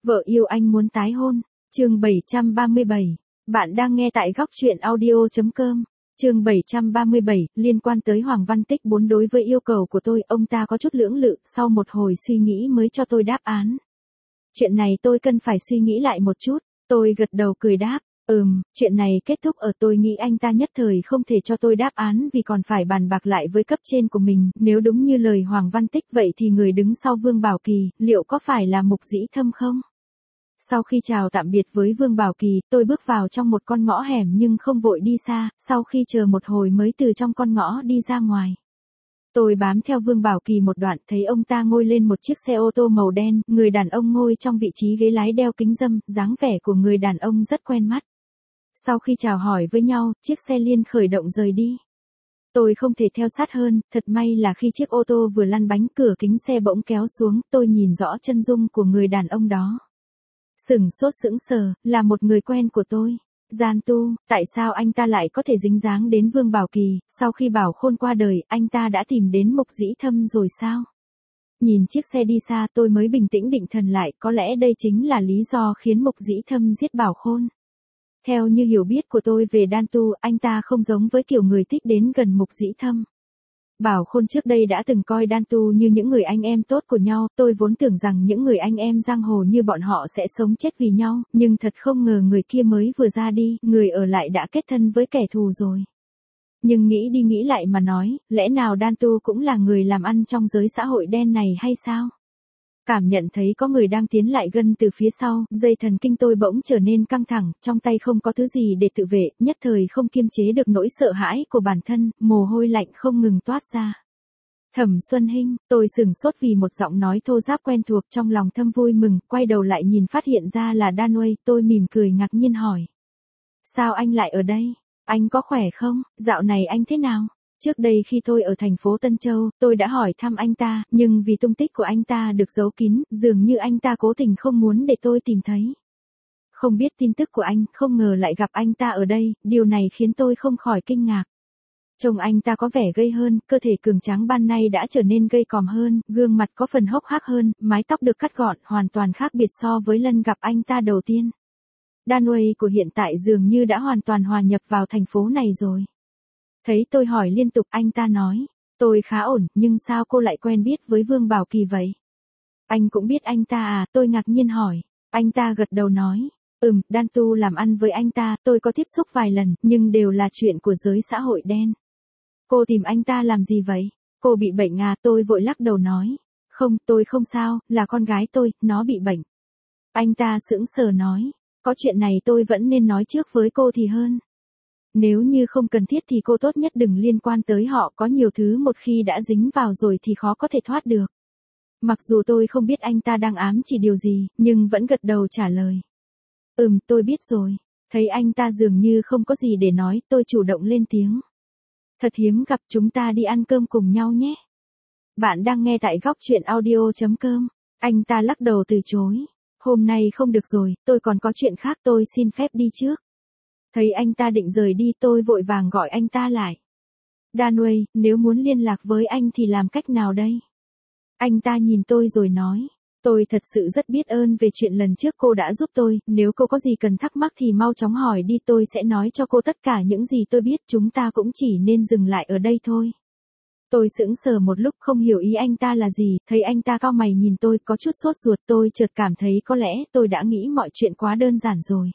Vợ yêu anh muốn tái hôn. Chương 737. Bạn đang nghe tại góc truyện audio.com. Chương 737, liên quan tới Hoàng Văn Tích 4 đối với yêu cầu của tôi, ông ta có chút lưỡng lự, sau một hồi suy nghĩ mới cho tôi đáp án. Chuyện này tôi cần phải suy nghĩ lại một chút, tôi gật đầu cười đáp. Chuyện này kết thúc ở tôi nghĩ anh ta nhất thời không thể cho tôi đáp án vì còn phải bàn bạc lại với cấp trên của mình, nếu đúng như lời Hoàng Văn Tích vậy thì người đứng sau Vương Bảo Kỳ, liệu có phải là Mục Dĩ Thâm không? Sau khi chào tạm biệt với Vương Bảo Kỳ, tôi bước vào trong một con ngõ hẻm nhưng không vội đi xa, sau khi chờ một hồi mới từ trong con ngõ đi ra ngoài. Tôi bám theo Vương Bảo Kỳ một đoạn, thấy ông ta ngồi lên một chiếc xe ô tô màu đen, người đàn ông ngồi trong vị trí ghế lái đeo kính râm, dáng vẻ của người đàn ông rất quen mắt. Sau khi chào hỏi với nhau, chiếc xe liền khởi động rời đi. Tôi không thể theo sát hơn, thật may là khi chiếc ô tô vừa lăn bánh cửa kính xe bỗng kéo xuống, tôi nhìn rõ chân dung của người đàn ông đó. Sửng sốt sững sờ, là một người quen của tôi. Gian Tu, tại sao anh ta lại có thể dính dáng đến Vương Bảo Kỳ, sau khi Bảo Khôn qua đời, anh ta đã tìm đến Mục Dĩ Thâm rồi sao? Nhìn chiếc xe đi xa tôi mới bình tĩnh định thần lại, có lẽ đây chính là lý do khiến Mục Dĩ Thâm giết Bảo Khôn. Theo như hiểu biết của tôi về Đan Tu, anh ta không giống với kiểu người thích đến gần Mục Dĩ Thâm. Bảo Khôn trước đây đã từng coi Đan Tu như những người anh em tốt của nhau, tôi vốn tưởng rằng những người anh em giang hồ như bọn họ sẽ sống chết vì nhau, nhưng thật không ngờ người kia mới vừa ra đi, người ở lại đã kết thân với kẻ thù rồi. Nhưng nghĩ đi nghĩ lại mà nói, lẽ nào Đan Tu cũng là người làm ăn trong giới xã hội đen này hay sao? Cảm nhận thấy có người đang tiến lại gần từ phía sau, dây thần kinh tôi bỗng trở nên căng thẳng, trong tay không có thứ gì để tự vệ, nhất thời không kiềm chế được nỗi sợ hãi của bản thân, mồ hôi lạnh không ngừng toát ra. Thẩm Xuân Hinh, tôi sửng sốt vì một giọng nói thô ráp quen thuộc, trong lòng thầm vui mừng, quay đầu lại nhìn phát hiện ra là Đan Uây, tôi mỉm cười ngạc nhiên hỏi. Sao anh lại ở đây? Anh có khỏe không? Dạo này anh thế nào? Trước đây khi tôi ở thành phố Tân Châu, tôi đã hỏi thăm anh ta, nhưng vì tung tích của anh ta được giấu kín, dường như anh ta cố tình không muốn để tôi tìm thấy. Không biết tin tức của anh, không ngờ lại gặp anh ta ở đây, điều này khiến tôi không khỏi kinh ngạc. Trông anh ta có vẻ gầy hơn, cơ thể cường tráng ban nay đã trở nên gầy còm hơn, gương mặt có phần hốc hác hơn, mái tóc được cắt gọn, hoàn toàn khác biệt so với lần gặp anh ta đầu tiên. Đan Uây của hiện tại dường như đã hoàn toàn hòa nhập vào thành phố này rồi. Thấy tôi hỏi liên tục, anh ta nói, tôi khá ổn, nhưng sao cô lại quen biết với Vương Bảo Kỳ vậy? Anh cũng biết anh ta à, tôi ngạc nhiên hỏi. Anh ta gật đầu nói, Đan Tu làm ăn với anh ta, tôi có tiếp xúc vài lần, nhưng đều là chuyện của giới xã hội đen. Cô tìm anh ta làm gì vậy? Cô bị bệnh à? Tôi vội lắc đầu nói, không, tôi không sao, là con gái tôi, nó bị bệnh. Anh ta sững sờ nói, có chuyện này tôi vẫn nên nói trước với cô thì hơn. Nếu như không cần thiết thì cô tốt nhất đừng liên quan tới họ, có nhiều thứ một khi đã dính vào rồi thì khó có thể thoát được. Mặc dù tôi không biết anh ta đang ám chỉ điều gì, nhưng vẫn gật đầu trả lời. Tôi biết rồi. Thấy anh ta dường như không có gì để nói, tôi chủ động lên tiếng. Thật hiếm gặp, chúng ta đi ăn cơm cùng nhau nhé. Bạn đang nghe tại góc truyện audio.com. Anh ta lắc đầu từ chối. Hôm nay không được rồi, tôi còn có chuyện khác, tôi xin phép đi trước. Thấy anh ta định rời đi, tôi vội vàng gọi anh ta lại. Đan Uây, nếu muốn liên lạc với anh thì làm cách nào đây? Anh ta nhìn tôi rồi nói, tôi thật sự rất biết ơn về chuyện lần trước cô đã giúp tôi, nếu cô có gì cần thắc mắc thì mau chóng hỏi đi, tôi sẽ nói cho cô tất cả những gì tôi biết, chúng ta cũng chỉ nên dừng lại ở đây thôi. Tôi sững sờ một lúc không hiểu ý anh ta là gì, thấy anh ta cau mày nhìn tôi có chút sốt ruột, tôi chợt cảm thấy có lẽ tôi đã nghĩ mọi chuyện quá đơn giản rồi.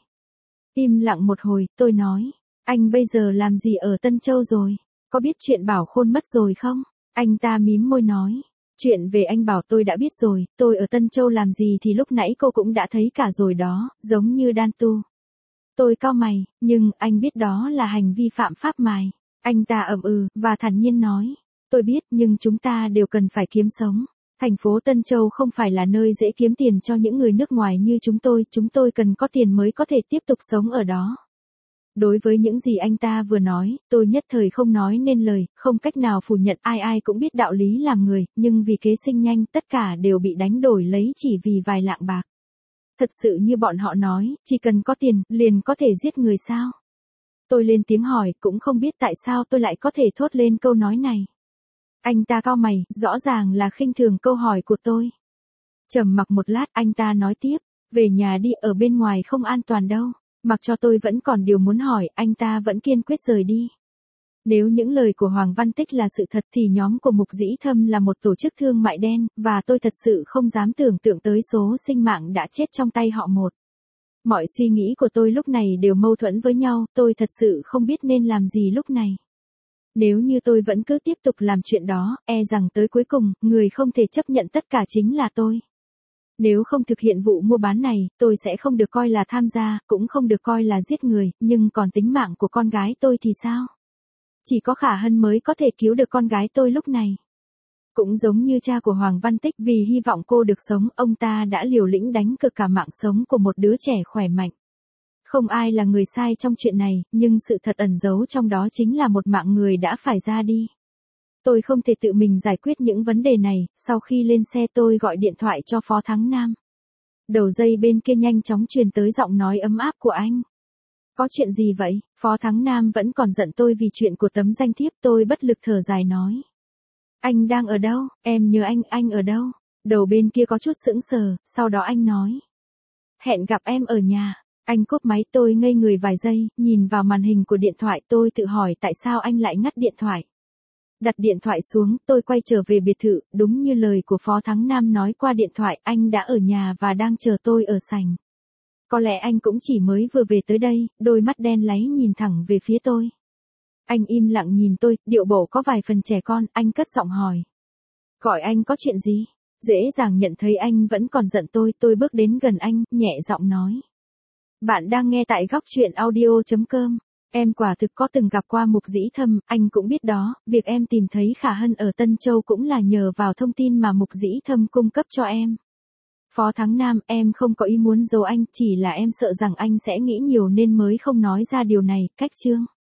Im lặng một hồi, tôi nói, anh bây giờ làm gì ở Tân Châu rồi? Có biết chuyện Bảo Khôn mất rồi không? Anh ta mím môi nói, chuyện về anh Bảo tôi đã biết rồi, tôi ở Tân Châu làm gì thì lúc nãy cô cũng đã thấy cả rồi đó, giống như Đan Tu. Tôi cau mày, nhưng anh biết đó là hành vi phạm pháp mài. Anh ta và thản nhiên nói, tôi biết nhưng chúng ta đều cần phải kiếm sống. Thành phố Tân Châu không phải là nơi dễ kiếm tiền cho những người nước ngoài như chúng tôi cần có tiền mới có thể tiếp tục sống ở đó. Đối với những gì anh ta vừa nói, tôi nhất thời không nói nên lời, không cách nào phủ nhận, ai cũng biết đạo lý làm người, nhưng vì kế sinh nhanh, tất cả đều bị đánh đổi lấy chỉ vì vài lạng bạc. Thật sự như bọn họ nói, chỉ cần có tiền, liền có thể giết người sao? Tôi lên tiếng hỏi, cũng không biết tại sao tôi lại có thể thốt lên câu nói này. Anh ta cau mày, rõ ràng là khinh thường câu hỏi của tôi. Trầm mặc một lát, anh ta nói tiếp, Về nhà đi, ở bên ngoài không an toàn đâu. Mặc cho tôi vẫn còn điều muốn hỏi, anh ta vẫn kiên quyết rời đi. Nếu những lời của Hoàng Văn Tích là sự thật thì nhóm của Mục Dĩ Thâm là một tổ chức thương mại đen, và tôi thật sự không dám tưởng tượng tới số sinh mạng đã chết trong tay họ một. Mọi suy nghĩ của tôi lúc này đều mâu thuẫn với nhau, tôi thật sự không biết nên làm gì lúc này. Nếu như tôi vẫn cứ tiếp tục làm chuyện đó, e rằng tới cuối cùng, người không thể chấp nhận tất cả chính là tôi. Nếu không thực hiện vụ mua bán này, tôi sẽ không được coi là tham gia, cũng không được coi là giết người, nhưng còn tính mạng của con gái tôi thì sao? Chỉ có Khả Hân mới có thể cứu được con gái tôi lúc này. Cũng giống như cha của Hoàng Văn Tích, vì hy vọng cô được sống, ông ta đã liều lĩnh đánh cược cả mạng sống của một đứa trẻ khỏe mạnh. Không ai là người sai trong chuyện này, nhưng sự thật ẩn giấu trong đó chính là một mạng người đã phải ra đi. Tôi không thể tự mình giải quyết những vấn đề này, sau khi lên xe tôi gọi điện thoại cho Phó Thắng Nam. Đầu dây bên kia nhanh chóng truyền tới giọng nói ấm áp của anh. Có chuyện gì vậy? Phó Thắng Nam vẫn còn giận tôi vì chuyện của tấm danh thiếp, tôi bất lực thở dài nói. Anh đang ở đâu? Em nhớ anh ở đâu? Đầu bên kia có chút sững sờ, sau đó anh nói. Hẹn gặp em ở nhà. Anh cúp máy, tôi ngây người vài giây, nhìn vào màn hình của điện thoại, tôi tự hỏi tại sao anh lại ngắt điện thoại. Đặt điện thoại xuống, tôi quay trở về biệt thự, đúng như lời của Phó Thắng Nam nói qua điện thoại, anh đã ở nhà và đang chờ tôi ở sảnh. Có lẽ anh cũng chỉ mới vừa về tới đây, đôi mắt đen láy nhìn thẳng về phía tôi. Anh im lặng nhìn tôi, điệu bộ có vài phần trẻ con, anh cất giọng hỏi. Gọi anh có chuyện gì? Dễ dàng nhận thấy anh vẫn còn giận tôi bước đến gần anh, nhẹ giọng nói. Bạn đang nghe tại góc chuyện audio.com. Em quả thực có từng gặp qua Mục Dĩ Thâm, anh cũng biết đó, việc em tìm thấy Khả Hân ở Tân Châu cũng là nhờ vào thông tin mà Mục Dĩ Thâm cung cấp cho em. Phó Thắng Nam, em không có ý muốn giấu anh, chỉ là em sợ rằng anh sẽ nghĩ nhiều nên mới không nói ra điều này, cách chương.